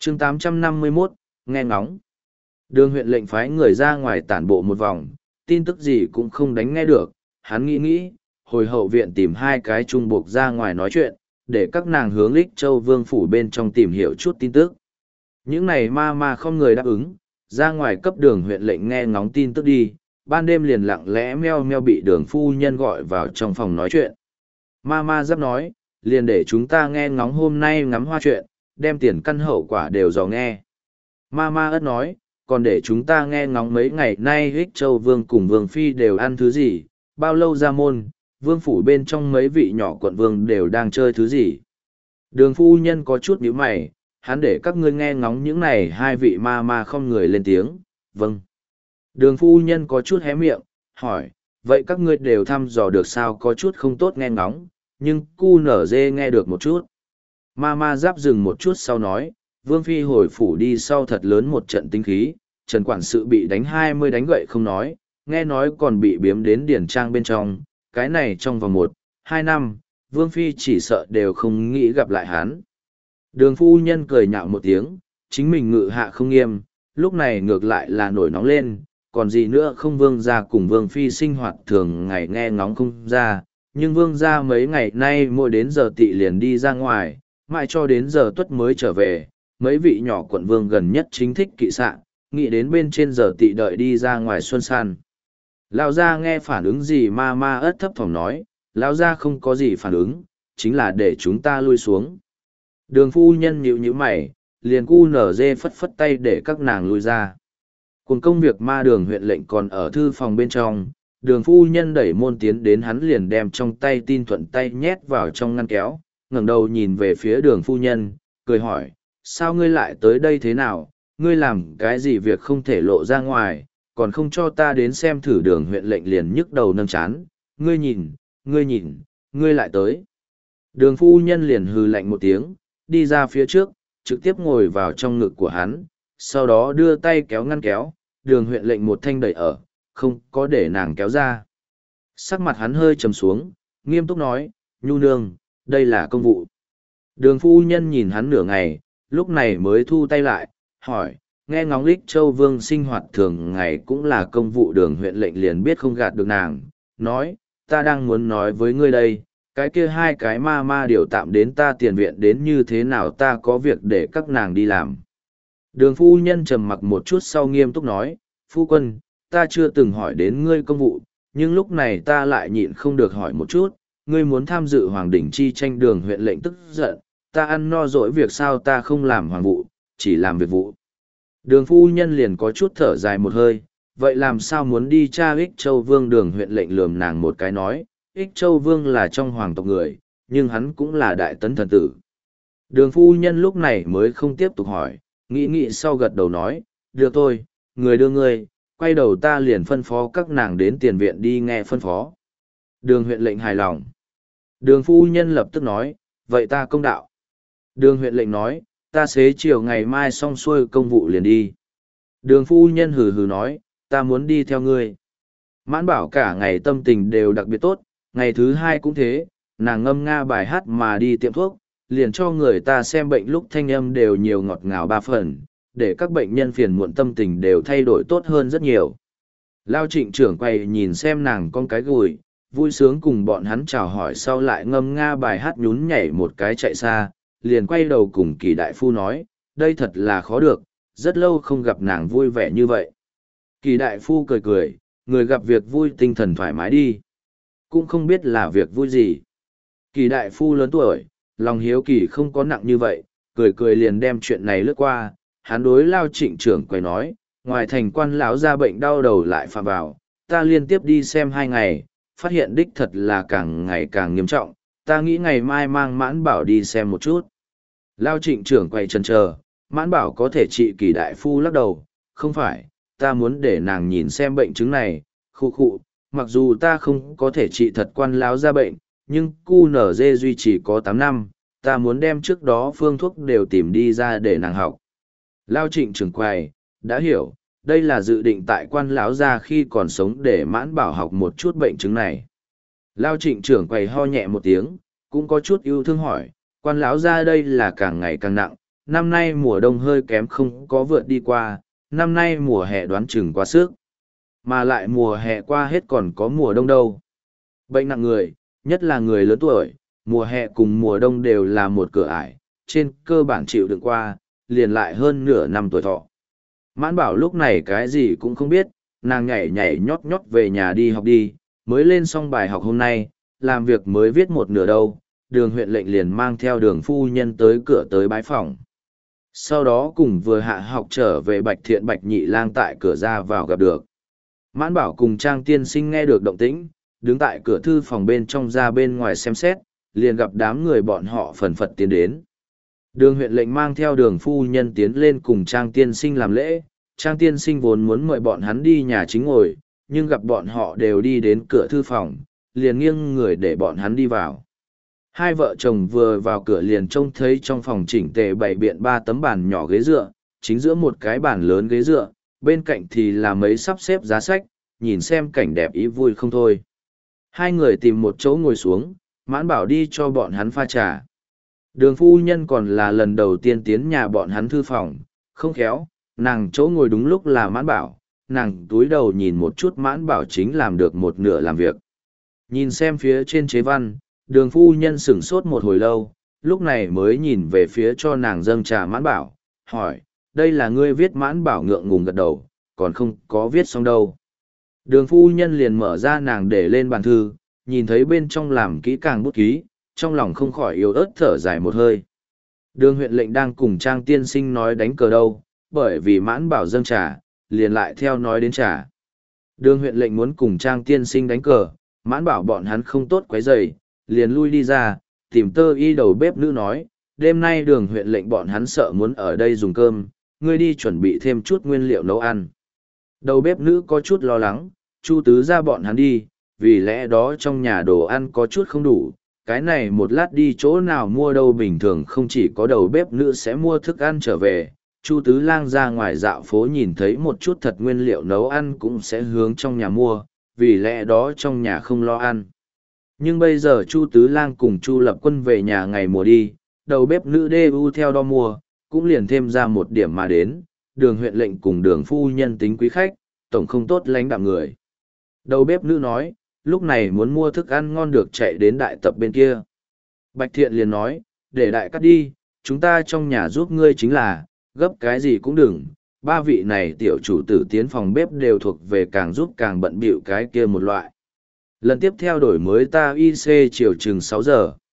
chương 851, nghe ngóng. Đường huyện lệnh phái người ra ngoài tản bộ một vòng, tin tức gì cũng không đánh nghe được, hắn nghĩ, hồi hậu viện tìm hai cái trung buộc ra ngoài nói chuyện, để các nàng hướng Lích Châu Vương phủ bên trong tìm hiểu chút tin tức. Những này ma không người đáp ứng, ra ngoài cấp đường huyện lệnh nghe ngóng tin tức đi, ban đêm liền lặng lẽ meo meo bị đường phu nhân gọi vào trong phòng nói chuyện. Ma giáp nói, liền để chúng ta nghe ngóng hôm nay ngắm hoa chuyện, đem tiền căn hậu quả đều dò nghe. Ma ất nói, còn để chúng ta nghe ngóng mấy ngày nay Hích Châu Vương cùng Vương Phi đều ăn thứ gì, bao lâu ra môn, Vương phủ bên trong mấy vị nhỏ quận vương đều đang chơi thứ gì. Đường phu nhân có chút nhíu mày, hắn để các ngươi nghe ngóng những này hai vị ma không người lên tiếng, vâng. Đường phu nhân có chút hé miệng, hỏi, vậy các ngươi đều thăm dò được sao có chút không tốt nghe ngóng, nhưng cu nở dê nghe được một chút. Ma giáp dừng một chút sau nói, Vương Phi hồi phủ đi sau thật lớn một trận tinh khí, Trần Quản sự bị đánh 20 đánh gậy không nói, nghe nói còn bị biếm đến điển trang bên trong, cái này trong vòng 1-2 năm, Vương Phi chỉ sợ đều không nghĩ gặp lại hắn. Đường phu nhân cười nhạo một tiếng, chính mình ngự hạ không nghiêm, lúc này ngược lại là nổi nóng lên, còn gì nữa không Vương gia cùng Vương Phi sinh hoạt thường ngày nghe ngóng không ra, nhưng Vương gia mấy ngày nay mỗi đến giờ tị liền đi ra ngoài, mãi cho đến giờ tuất mới trở về, mấy vị nhỏ quận vương gần nhất chính thích kỵ sạn, nghĩ đến bên trên giờ tị đợi đi ra ngoài xuân san. Lão gia nghe phản ứng gì ma ất thấp thỏm nói, lão gia không có gì phản ứng, chính là để chúng ta lui xuống. Đường phu nhân nhíu mày, liền cu nở dê phất phất tay để các nàng lui ra. Cùng công việc ma đường huyện lệnh còn ở thư phòng bên trong, đường phu nhân đẩy môn tiến đến hắn liền đem trong tay tin thuận tay nhét vào trong ngăn kéo, ngẩng đầu nhìn về phía đường phu nhân, cười hỏi, sao ngươi lại tới đây thế nào, ngươi làm cái gì việc không thể lộ ra ngoài, còn không cho ta đến xem thử đường huyện lệnh liền nhức đầu nâng chán, ngươi nhìn, ngươi lại tới. Đường phu nhân liền hừ lạnh một tiếng, đi ra phía trước, trực tiếp ngồi vào trong ngực của hắn, sau đó đưa tay kéo ngăn kéo, đường huyện lệnh một thanh đẩy ở, không có để nàng kéo ra. Sắc mặt hắn hơi trầm xuống, nghiêm túc nói, nhu nương, đây là công vụ. Đường phu nhân nhìn hắn nửa ngày, lúc này mới thu tay lại, hỏi, nghe ngóng Lích Châu Vương sinh hoạt thường ngày cũng là công vụ đường huyện lệnh liền biết không gạt được nàng, nói, ta đang muốn nói với ngươi đây, cái kia hai cái ma điều tạm đến ta tiền viện đến như thế nào ta có việc để các nàng đi làm. Đường phu nhân trầm mặc một chút sau nghiêm túc nói, phu quân, ta chưa từng hỏi đến ngươi công vụ, nhưng lúc này ta lại nhịn không được hỏi một chút, ngươi muốn tham dự hoàng đỉnh chi tranh đường huyện lệnh tức giận, ta ăn no dỗi việc sao ta không làm hoàng vụ, chỉ làm việc vụ. Đường phu nhân liền có chút thở dài một hơi, vậy làm sao muốn đi tra Ích Châu Vương đường huyện lệnh lườm nàng một cái nói, Ích Châu Vương là trong hoàng tộc người, nhưng hắn cũng là đại tấn thần tử. Đường phu nhân lúc này mới không tiếp tục hỏi, nghĩ sau gật đầu nói, được thôi, người đưa ngươi, quay đầu ta liền phân phó các nàng đến tiền viện đi nghe phân phó. Đường huyện lệnh hài lòng. Đường phu nhân lập tức nói, vậy ta công đạo. Đường huyện lệnh nói, ta xế chiều ngày mai xong xuôi công vụ liền đi. Đường phu nhân hừ hừ nói, ta muốn đi theo ngươi. Mãn bảo cả ngày tâm tình đều đặc biệt tốt, ngày thứ hai cũng thế, nàng ngâm nga bài hát mà đi tiệm thuốc, liền cho người ta xem bệnh lúc thanh âm đều nhiều ngọt ngào 3 phần, để các bệnh nhân phiền muộn tâm tình đều thay đổi tốt hơn rất nhiều. Lao Trịnh trưởng quay nhìn xem nàng con cái gùi, vui sướng cùng bọn hắn chào hỏi sau lại ngâm nga bài hát nhún nhảy một cái chạy xa, liền quay đầu cùng Kỳ đại phu nói, đây thật là khó được, rất lâu không gặp nàng vui vẻ như vậy. Kỳ đại phu cười cười, người gặp việc vui tinh thần thoải mái đi. Cũng không biết là việc vui gì. Kỳ đại phu lớn tuổi, lòng hiếu kỳ không có nặng như vậy, cười cười liền đem chuyện này lướt qua, hắn đối Lao Trịnh trưởng quay nói, ngoài thành quan lão ra bệnh đau đầu lại phạm vào, ta liên tiếp đi xem 2 ngày, phát hiện đích thật là càng ngày càng nghiêm trọng, ta nghĩ ngày mai mang Mãn Bảo đi xem một chút. Lao Trịnh trưởng quay chần chờ, Mãn Bảo có thể trị Kỳ đại phu lắc đầu, không phải, ta muốn để nàng nhìn xem bệnh chứng này, khụ, mặc dù ta không có thể trị thật quan lão ra bệnh, nhưng cu nở dê duy trì có 8 năm, ta muốn đem trước đó phương thuốc đều tìm đi ra để nàng học. Lao Trịnh trưởng quầy, đã hiểu, đây là dự định tại quan lão gia khi còn sống để Mãn Bảo học một chút bệnh chứng này. Lao Trịnh trưởng quầy ho nhẹ một tiếng, cũng có chút yêu thương hỏi, quan lão gia đây là càng ngày càng nặng, năm nay mùa đông hơi kém không có vượt đi qua, năm nay mùa hè đoán chừng quá sức. Mà lại mùa hè qua hết còn có mùa đông đâu. Bệnh nặng người, nhất là người lớn tuổi, mùa hè cùng mùa đông đều là một cửa ải, trên cơ bản chịu đựng qua, liền lại hơn nửa năm tuổi thọ. Mãn Bảo lúc này cái gì cũng không biết, nàng nhảy nhảy nhót nhót về nhà đi học đi, mới lên xong bài học hôm nay, làm việc mới viết một nửa đâu, đường huyện lệnh liền mang theo đường phu nhân tới cửa tới bái phòng. Sau đó cùng vừa hạ học trở về Bạch Thiện Bạch Nhị Lang tại cửa ra vào gặp được. Mãn Bảo cùng Trang tiên sinh nghe được động tĩnh, đứng tại cửa thư phòng bên trong ra bên ngoài xem xét, liền gặp đám người bọn họ phần phật tiến đến. Đường huyện lệnh mang theo đường phu nhân tiến lên cùng Trang tiên sinh làm lễ, Trang tiên sinh vốn muốn mời bọn hắn đi nhà chính ngồi, nhưng gặp bọn họ đều đi đến cửa thư phòng, liền nghiêng người để bọn hắn đi vào. Hai vợ chồng vừa vào cửa liền trông thấy trong phòng chỉnh tề bày biện 3 tấm bàn nhỏ ghế dựa, chính giữa một cái bàn lớn ghế dựa, bên cạnh thì là mấy sắp xếp giá sách, nhìn xem cảnh đẹp ý vui không thôi. Hai người tìm một chỗ ngồi xuống, Mãn Bảo đi cho bọn hắn pha trà. Đường phu nhân còn là lần đầu tiên tiến nhà bọn hắn thư phòng, không khéo, nàng chỗ ngồi đúng lúc là Mãn Bảo, nàng túi đầu nhìn một chút Mãn Bảo chính làm được một nửa làm việc. Nhìn xem phía trên chế văn, đường phu nhân sửng sốt một hồi lâu, lúc này mới nhìn về phía cho nàng dâng trà Mãn Bảo, hỏi, đây là ngươi viết? Mãn Bảo ngượng ngùng gật đầu, còn không có viết xong đâu. Đường phu nhân liền mở ra nàng để lên bàn thư, nhìn thấy bên trong làm kỹ càng bút ký, trong lòng không khỏi yếu ớt thở dài một hơi. Đường huyện lệnh đang cùng Trang tiên sinh nói đánh cờ đâu, bởi vì Mãn Bảo dâng trà, liền lại theo nói đến trà. Đường huyện lệnh muốn cùng Trang tiên sinh đánh cờ, Mãn Bảo bọn hắn không tốt quấy rầy, liền lui đi ra, tìm Tơ Y đầu bếp nữ nói, đêm nay đường huyện lệnh bọn hắn sợ muốn ở đây dùng cơm, ngươi đi chuẩn bị thêm chút nguyên liệu nấu ăn. Đầu bếp nữ có chút lo lắng, Chu Tứ ra bọn hắn đi, vì lẽ đó trong nhà đồ ăn có chút không đủ, cái này một lát đi chỗ nào mua đâu. Bình thường không chỉ có đầu bếp nữ sẽ mua thức ăn trở về, Chu Tứ Lang ra ngoài dạo phố nhìn thấy một chút thật nguyên liệu nấu ăn cũng sẽ hướng trong nhà mua, vì lẽ đó trong nhà không lo ăn. Nhưng bây giờ Chu Tứ Lang cùng Chu Lập Quân về nhà ngày mùa đi, đầu bếp nữ DU theo đo mua, cũng liền thêm ra một điểm mà đến, đường huyện lệnh cùng đường phu nhân tính quý khách, tổng không tốt lánh đạm người. Đầu bếp nữ nói, lúc này muốn mua thức ăn ngon được chạy đến đại tập bên kia. Bạch Thiện liền nói, để đại cắt đi, chúng ta trong nhà giúp ngươi chính là, gấp cái gì cũng đừng. 3 vị này tiểu chủ tử tiến phòng bếp đều thuộc về càng giúp càng bận bịu cái kia một loại. Lần tiếp theo đổi mới ta IC chiều chừng 6 giờ.